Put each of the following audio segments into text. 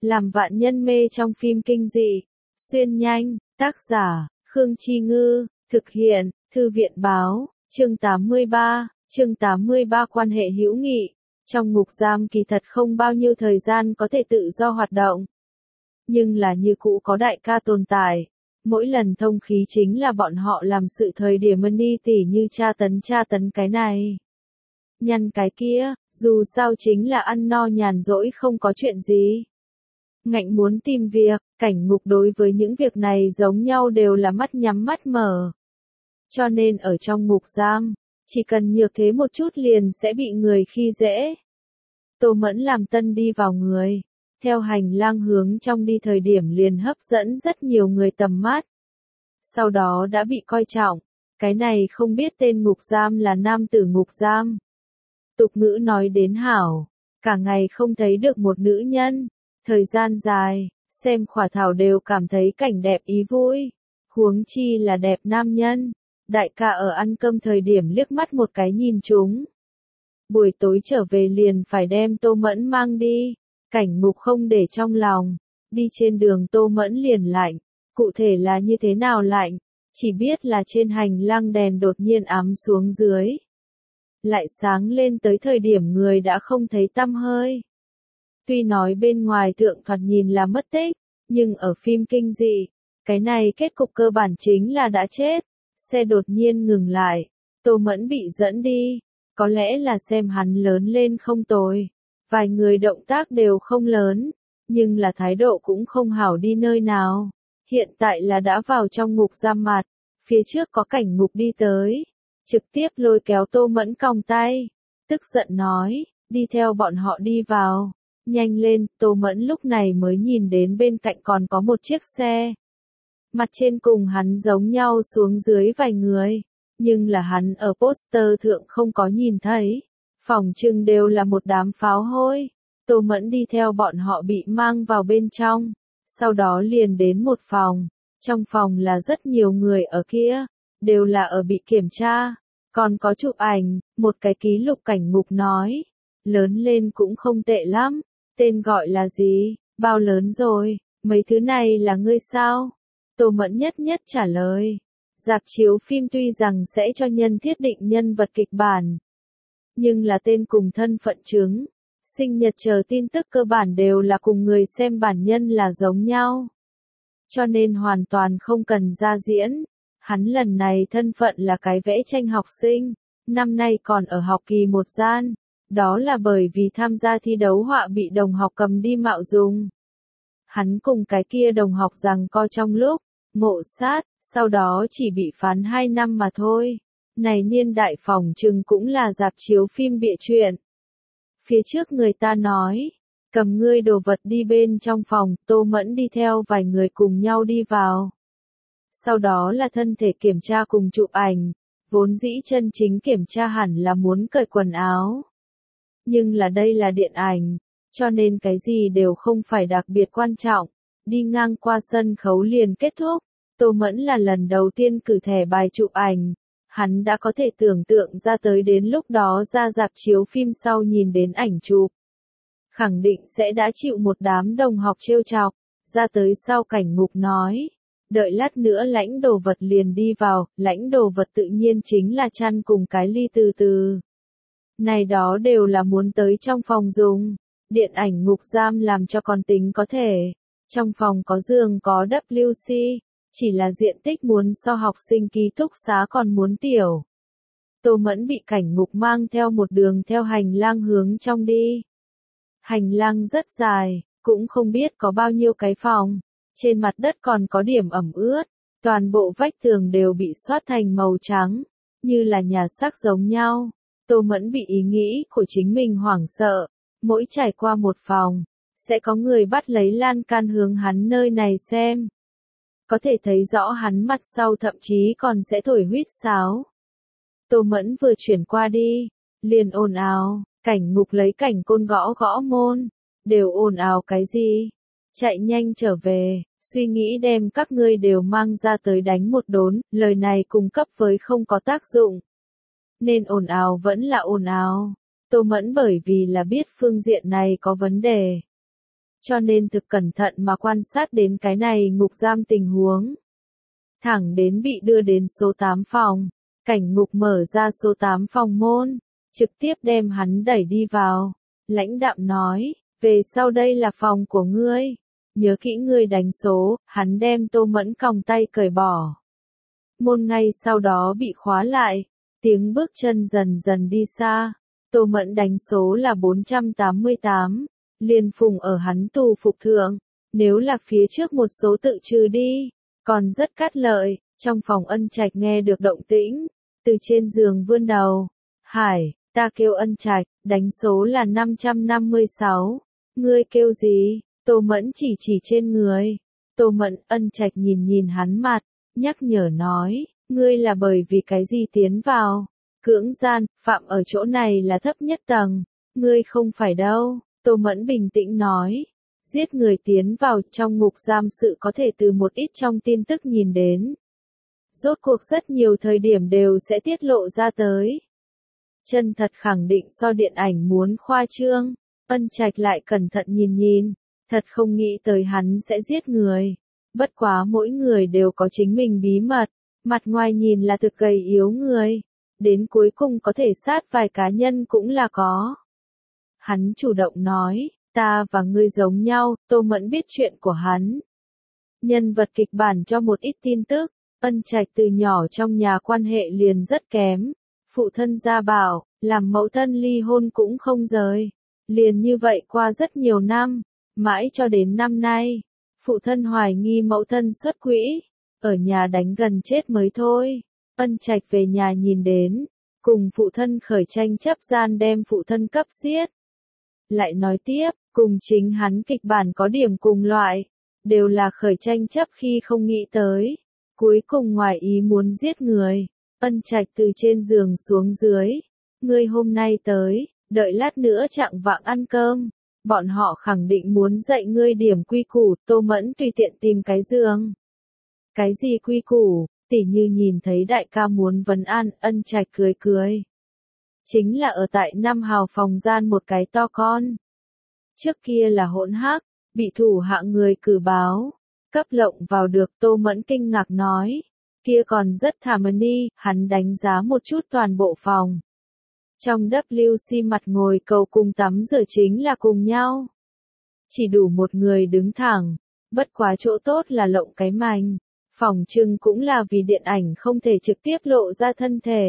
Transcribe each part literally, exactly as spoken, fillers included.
làm vạn nhân mê trong phim kinh dị. Xuyên nhanh, tác giả, Khương Chi Ngư, thực hiện, Thư viện Báo, chương tám mươi ba, chương tám mươi ba quan hệ hữu nghị. Trong ngục giam kỳ thật không bao nhiêu thời gian có thể tự do hoạt động. Nhưng là như cũ có đại ca tồn tại. Mỗi lần thông khí chính là bọn họ làm sự thời điểm money tỉ như tra tấn tra tấn cái này. Nhăn cái kia, dù sao chính là ăn no nhàn rỗi không có chuyện gì. Ngạnh muốn tìm việc, cảnh ngục đối với những việc này giống nhau đều là mắt nhắm mắt mở. Cho nên ở trong ngục giam, chỉ cần nhược thế một chút liền sẽ bị người khi dễ. Tô Mẫn làm tân đi vào người, theo hành lang hướng trong đi thời điểm liền hấp dẫn rất nhiều người tầm mắt. Sau đó đã bị coi trọng, cái này không biết tên ngục giam là nam tử ngục giam. Tục ngữ nói đến hảo, cả ngày không thấy được một nữ nhân, thời gian dài, xem khỏa thảo đều cảm thấy cảnh đẹp ý vui, huống chi là đẹp nam nhân. Đại ca ở ăn cơm thời điểm liếc mắt một cái nhìn chúng. Buổi tối trở về liền phải đem Tô Mẫn mang đi, cảnh ngục không để trong lòng, đi trên đường Tô Mẫn liền lạnh, cụ thể là như thế nào lạnh, chỉ biết là trên hành lang đèn đột nhiên ám xuống dưới. Lại sáng lên tới thời điểm người đã không thấy tăm hơi. Tuy nói bên ngoài thượng thoạt nhìn là mất tích, nhưng ở phim kinh dị, cái này kết cục cơ bản chính là đã chết. Xe đột nhiên ngừng lại, Tô Mẫn bị dẫn đi, có lẽ là xem hắn lớn lên không tồi. Vài người động tác đều không lớn, nhưng là thái độ cũng không hảo đi nơi nào. Hiện tại là đã vào trong ngục giam mặt, phía trước có cảnh ngục đi tới, trực tiếp lôi kéo Tô Mẫn còng tay, tức giận nói, đi theo bọn họ đi vào, nhanh lên. Tô Mẫn lúc này mới nhìn đến bên cạnh còn có một chiếc xe. Mặt trên cùng hắn giống nhau xuống dưới vài người, nhưng là hắn ở poster thượng không có nhìn thấy, phòng trưng đều là một đám pháo hôi. Tô Mẫn đi theo bọn họ bị mang vào bên trong, sau đó liền đến một phòng, trong phòng là rất nhiều người ở kia, đều là ở bị kiểm tra, còn có chụp ảnh. Một cái ký lục cảnh ngục nói, lớn lên cũng không tệ lắm, tên gọi là gì, bao lớn rồi, mấy thứ này là ngươi sao? Tô Mẫn nhất nhất trả lời. Rạp chiếu phim tuy rằng sẽ cho nhân thiết định nhân vật kịch bản, nhưng là tên cùng thân phận chứng, sinh nhật chờ tin tức cơ bản đều là cùng người xem bản nhân là giống nhau. Cho nên hoàn toàn không cần ra diễn. Hắn lần này thân phận là cái vẽ tranh học sinh, năm nay còn ở học kỳ một gian, đó là bởi vì tham gia thi đấu họa bị đồng học cầm đi mạo dùng. Hắn cùng cái kia đồng học rằng co trong lúc ngộ sát, sau đó chỉ bị phán hai năm mà thôi. Này niên đại phòng trừng cũng là rạp chiếu phim bịa chuyện. Phía trước người ta nói, cầm ngươi đồ vật đi bên trong phòng. Tô Mẫn đi theo vài người cùng nhau đi vào. Sau đó là thân thể kiểm tra cùng chụp ảnh, vốn dĩ chân chính kiểm tra hẳn là muốn cởi quần áo. Nhưng là đây là điện ảnh, cho nên cái gì đều không phải đặc biệt quan trọng. Đi ngang qua sân khấu liền kết thúc. Tô Mẫn là lần đầu tiên cử thẻ bài chụp ảnh. Hắn đã có thể tưởng tượng ra tới đến lúc đó ra rạp chiếu phim sau nhìn đến ảnh chụp, khẳng định sẽ đã chịu một đám đồng học trêu chọc. Ra tới sau cảnh ngục nói, đợi lát nữa lãnh đồ vật liền đi vào. Lãnh đồ vật tự nhiên chính là chăn cùng cái ly từ từ. Này đó đều là muốn tới trong phòng dùng. Điện ảnh ngục giam làm cho con tính có thể. Trong phòng có giường có vê kép xê, chỉ là diện tích muốn so học sinh ký túc xá còn muốn tiểu. Tô Mẫn bị cảnh ngục mang theo một đường theo hành lang hướng trong đi. Hành lang rất dài, cũng không biết có bao nhiêu cái phòng. Trên mặt đất còn có điểm ẩm ướt, toàn bộ vách tường đều bị xoát thành màu trắng, như là nhà xác giống nhau. Tô Mẫn bị ý nghĩ của chính mình hoảng sợ, mỗi trải qua một phòng, sẽ có người bắt lấy lan can hướng hắn nơi này xem. Có thể thấy rõ hắn mặt sau thậm chí còn sẽ thổi huýt sáo. Tô Mẫn vừa chuyển qua đi, liền ồn ào, cảnh ngục lấy cảnh côn gõ gõ môn, đều ồn ào cái gì? Chạy nhanh trở về, suy nghĩ đem các ngươi đều mang ra tới đánh một đốn. Lời này cung cấp với không có tác dụng. Nên ồn ào vẫn là ồn ào. Tô Mẫn bởi vì là biết phương diện này có vấn đề, cho nên thực cẩn thận mà quan sát đến cái này ngục giam tình huống. Thẳng đến bị đưa đến số tám phòng, cảnh ngục mở ra số tám phòng môn, trực tiếp đem hắn đẩy đi vào. Lãnh đạm nói, về sau đây là phòng của ngươi. Nhớ kỹ ngươi đánh số, hắn đem Tô Mẫn còng tay cởi bỏ. Môn ngay sau đó bị khóa lại, tiếng bước chân dần dần đi xa. Tô Mẫn đánh số là bốn trăm tám mươi tám, liền phùng ở hắn tù phục thượng, nếu là phía trước một số tự trừ đi, còn rất cát lợi. Trong phòng Ân Trạch nghe được động tĩnh, từ trên giường vươn đầu, Hải, ta kêu Ân Trạch, đánh số là năm trăm năm mươi sáu, ngươi kêu gì? Tô Mẫn chỉ chỉ trên người. Tô Mẫn, Ân Trạch nhìn nhìn hắn mặt, nhắc nhở nói, ngươi là bởi vì cái gì tiến vào? Cưỡng gian, phạm ở chỗ này là thấp nhất tầng, ngươi không phải đâu. Tô Mẫn bình tĩnh nói, giết người tiến vào trong ngục giam sự có thể từ một ít trong tin tức nhìn đến. Rốt cuộc rất nhiều thời điểm đều sẽ tiết lộ ra tới. Chân thật khẳng định so điện ảnh muốn khoa trương. Ân Trạch lại cẩn thận nhìn nhìn, thật không nghĩ tới hắn sẽ giết người. Bất quá mỗi người đều có chính mình bí mật, mặt ngoài nhìn là thực gầy yếu người, đến cuối cùng có thể sát vài cá nhân cũng là có. Hắn chủ động nói, ta và ngươi giống nhau. Tô Mẫn biết chuyện của hắn. Nhân vật kịch bản cho một ít tin tức. Ân Trạch từ nhỏ trong nhà quan hệ liền rất kém, phụ thân gia bảo, làm mẫu thân ly hôn cũng không rời. Liền như vậy qua rất nhiều năm, mãi cho đến năm nay, phụ thân hoài nghi mẫu thân xuất quỹ, ở nhà đánh gần chết mới thôi. Ân Trạch về nhà nhìn đến, cùng phụ thân khởi tranh chấp gian đem phụ thân cấp giết. Lại nói tiếp, cùng chính hắn kịch bản có điểm cùng loại, đều là khởi tranh chấp khi không nghĩ tới. Cuối cùng ngoài ý muốn giết người. Ân Trạch từ trên giường xuống dưới. Ngươi hôm nay tới, đợi lát nữa chạng vạng ăn cơm. Bọn họ khẳng định muốn dạy ngươi điểm quy củ. Tô Mẫn tùy tiện tìm cái giường. Cái gì quy củ? Tỉ như nhìn thấy đại ca muốn vấn an. Ân Trạch cười cười. Chính là ở tại năm hào phòng gian một cái to con. Trước kia là hỗn hắc, bị thủ hạ người cử báo. Cấp lộng vào được. Tô Mẫn kinh ngạc nói, kia còn rất thảm đi. Hắn đánh giá một chút toàn bộ phòng. Trong W C mặt ngồi cầu cùng tắm rửa chính là cùng nhau. Chỉ đủ một người đứng thẳng, bất quá chỗ tốt là lộng cái mành. Phòng trưng cũng là vì điện ảnh không thể trực tiếp lộ ra thân thể.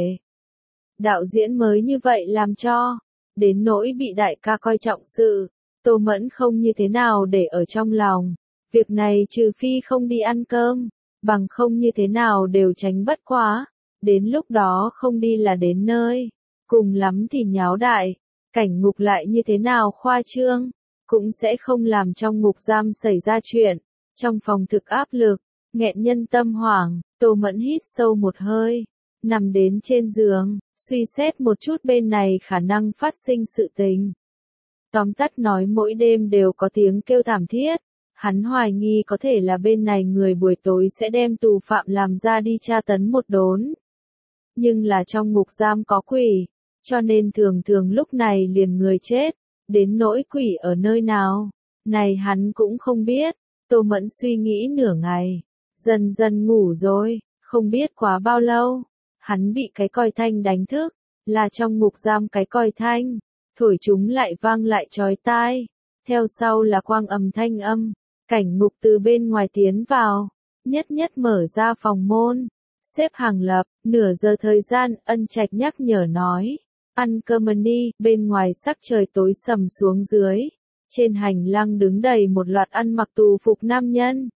Đạo diễn mới như vậy làm cho, đến nỗi bị đại ca coi trọng sự, Tô Mẫn không như thế nào để ở trong lòng. Việc này trừ phi không đi ăn cơm, bằng không như thế nào đều tránh bất quá. Đến lúc đó không đi là đến nơi, cùng lắm thì nháo đại, cảnh ngục lại như thế nào khoa trương, cũng sẽ không làm trong ngục giam xảy ra chuyện. Trong phòng thực áp lực, nghẹn nhân tâm hoảng, Tô Mẫn hít sâu một hơi, nằm đến trên giường, suy xét một chút bên này khả năng phát sinh sự tình. Tóm tắt nói mỗi đêm đều có tiếng kêu thảm thiết. Hắn hoài nghi có thể là bên này người buổi tối sẽ đem tù phạm làm ra đi tra tấn một đốn. Nhưng là trong ngục giam có quỷ, cho nên thường thường lúc này liền người chết, đến nỗi quỷ ở nơi nào, này hắn cũng không biết. Tô Mẫn suy nghĩ nửa ngày, dần dần ngủ rồi, không biết quá bao lâu, hắn bị cái còi thanh đánh thức, là trong ngục giam cái còi thanh, thổi chúng lại vang lại chói tai, theo sau là quang âm thanh âm. Cảnh ngục từ bên ngoài tiến vào, nhất nhất mở ra phòng môn, xếp hàng lập, nửa giờ thời gian. Ân Trạch nhắc nhở nói, ăn cơm đi. Bên ngoài sắc trời tối sầm xuống dưới, trên hành lang đứng đầy một loạt ăn mặc tù phục nam nhân.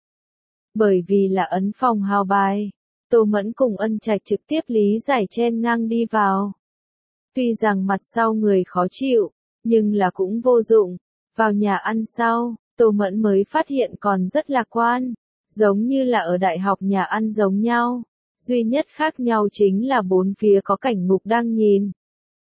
Bởi vì là ấn phòng hào bài, Tô Mẫn cùng Ân Trạch trực tiếp lý giải chen ngang đi vào. Tuy rằng mặt sau người khó chịu, nhưng là cũng vô dụng. Vào nhà ăn sau, Tô Mẫn mới phát hiện còn rất lạc quan, giống như là ở đại học nhà ăn giống nhau, duy nhất khác nhau chính là bốn phía có cảnh ngục đang nhìn.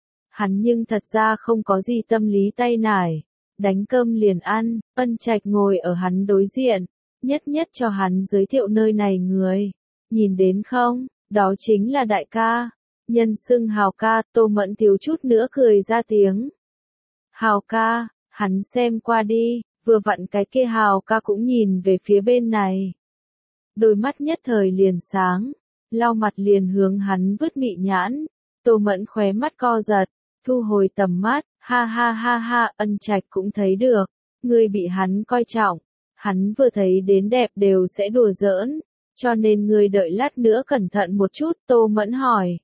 Hắn nhưng thật ra không có gì tâm lý tay nải, đánh cơm liền ăn. Ân Trạch ngồi ở hắn đối diện, nhất nhất cho hắn giới thiệu nơi này người. Nhìn đến không, đó chính là đại ca, nhân xưng Hào ca. Tô Mẫn thiếu chút nữa cười ra tiếng. Hào ca, hắn xem qua đi, vừa vặn cái kia Hào ca cũng nhìn về phía bên này. Đôi mắt nhất thời liền sáng, lau mặt liền hướng hắn vứt mị nhãn. Tô Mẫn khóe mắt co giật, thu hồi tầm mắt, ha ha ha ha, Ân Trạch cũng thấy được, ngươi bị hắn coi trọng, hắn vừa thấy đến đẹp đều sẽ đùa giỡn, cho nên ngươi đợi lát nữa cẩn thận một chút. Tô Mẫn hỏi,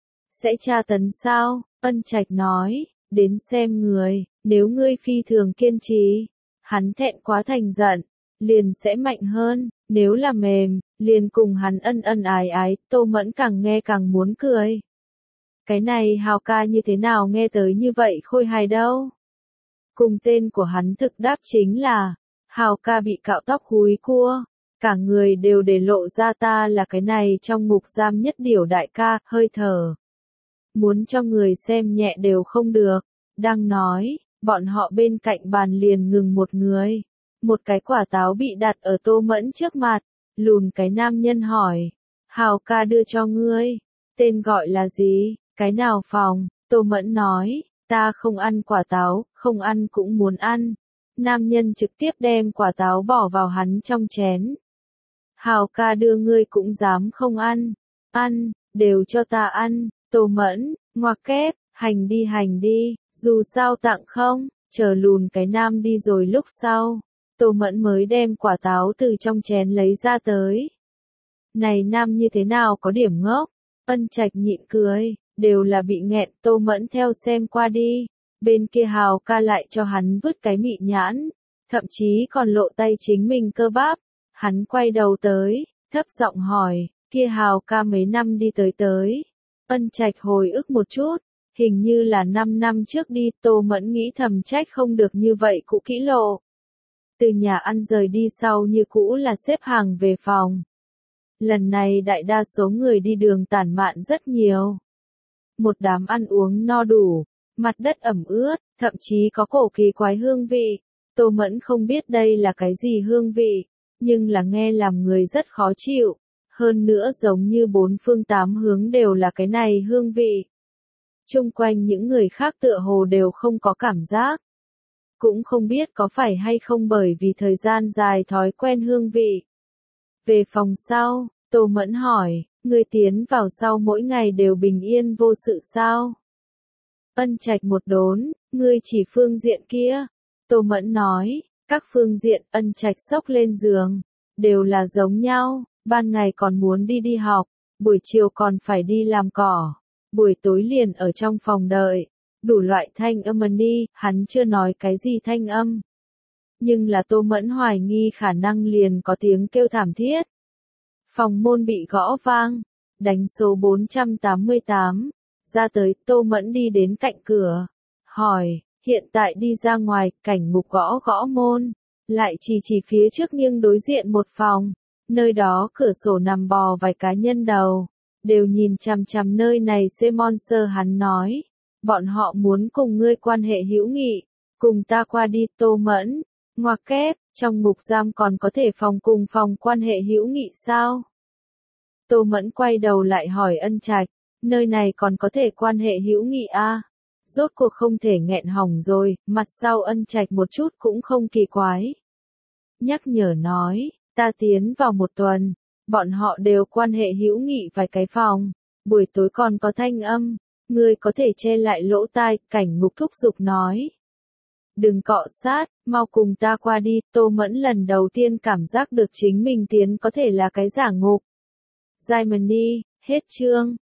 sẽ tra tấn sao? Ân Trạch nói, đến xem người, nếu ngươi phi thường kiên trì, hắn thẹn quá thành giận, liền sẽ mạnh hơn, nếu là mềm, liền cùng hắn ân ân ái ái. Tô Mẫn càng nghe càng muốn cười. Cái này Hào ca như thế nào nghe tới như vậy khôi hài đâu. Cùng tên của hắn thực đáp chính là, Hào ca bị cạo tóc húi cua, cả người đều để lộ ra ta là cái này trong ngục giam nhất điểu đại ca, hơi thở. Muốn cho người xem nhẹ đều không được. Đang nói, bọn họ bên cạnh bàn liền ngừng một người. Một cái quả táo bị đặt ở Tô Mẫn trước mặt, lùn cái nam nhân hỏi, Hào ca đưa cho ngươi, tên gọi là gì, cái nào phòng? Tô Mẫn nói, ta không ăn quả táo, không ăn cũng muốn ăn. Nam nhân trực tiếp đem quả táo bỏ vào hắn trong chén. Hào ca đưa ngươi cũng dám không ăn, ăn, đều cho ta ăn. Tô Mẫn, ngoặc kép, hành đi hành đi, dù sao tặng không, chờ lùn cái nam đi rồi lúc sau. Tô Mẫn mới đem quả táo từ trong chén lấy ra tới. Này nam như thế nào có điểm ngốc? Ân Trạch nhịn cười, đều là bị nghẹn. Tô Mẫn theo xem qua đi. Bên kia Hào ca lại cho hắn vứt cái mị nhãn, thậm chí còn lộ tay chính mình cơ bắp. Hắn quay đầu tới, thấp giọng hỏi, kia Hào ca mấy năm đi tới tới. Ân Trạch hồi ức một chút, hình như là năm năm trước đi. Tô Mẫn nghĩ thầm trách không được như vậy cũ kỹ lộ. Từ nhà ăn rời đi sau như cũ là xếp hàng về phòng. Lần này đại đa số người đi đường tản mạn rất nhiều. Một đám ăn uống no đủ, mặt đất ẩm ướt, thậm chí có cổ kỳ quái hương vị. Tô Mẫn không biết đây là cái gì hương vị, nhưng là nghe làm người rất khó chịu. Hơn nữa giống như bốn phương tám hướng đều là cái này hương vị. Chung quanh những người khác tựa hồ đều không có cảm giác. Cũng không biết có phải hay không bởi vì thời gian dài thói quen hương vị. Về phòng sau, Tô Mẫn hỏi, người tiến vào sau mỗi ngày đều bình yên vô sự sao? Ân Trạch một đốn, ngươi chỉ phương diện kia. Tô Mẫn nói, các phương diện. Ân Trạch xốc lên giường, đều là giống nhau, ban ngày còn muốn đi đi học, buổi chiều còn phải đi làm cỏ, buổi tối liền ở trong phòng đợi. Đủ loại thanh âm đi, hắn chưa nói cái gì thanh âm. Nhưng là Tô Mẫn hoài nghi khả năng liền có tiếng kêu thảm thiết. Phòng môn bị gõ vang, đánh số bốn trăm tám mươi tám, ra tới. Tô Mẫn đi đến cạnh cửa, hỏi, hiện tại đi ra ngoài. Cảnh ngục gõ gõ môn, lại chỉ chỉ phía trước nghiêng đối diện một phòng, nơi đó cửa sổ nằm bò vài cá nhân đầu, đều nhìn chằm chằm nơi này. C-Monster hắn nói, bọn họ muốn cùng ngươi quan hệ hữu nghị, cùng ta qua đi. Tô Mẫn, ngoặc kép, trong ngục giam còn có thể phòng cùng phòng quan hệ hữu nghị sao? Tô Mẫn quay đầu lại hỏi Ân Trạch, nơi này còn có thể quan hệ hữu nghị a? À? Rốt cuộc không thể nghẹn hỏng rồi. Mặt sau Ân Trạch một chút cũng không kỳ quái. Nhắc nhở nói, ta tiến vào một tuần, bọn họ đều quan hệ hữu nghị vài cái phòng, buổi tối còn có thanh âm. Ngươi có thể che lại lỗ tai. Cảnh ngục thúc giục nói. Đừng cọ sát, mau cùng ta qua đi. Tô Mẫn lần đầu tiên cảm giác được chính mình tiến có thể là cái giả ngục. Diamond đi, hết chương.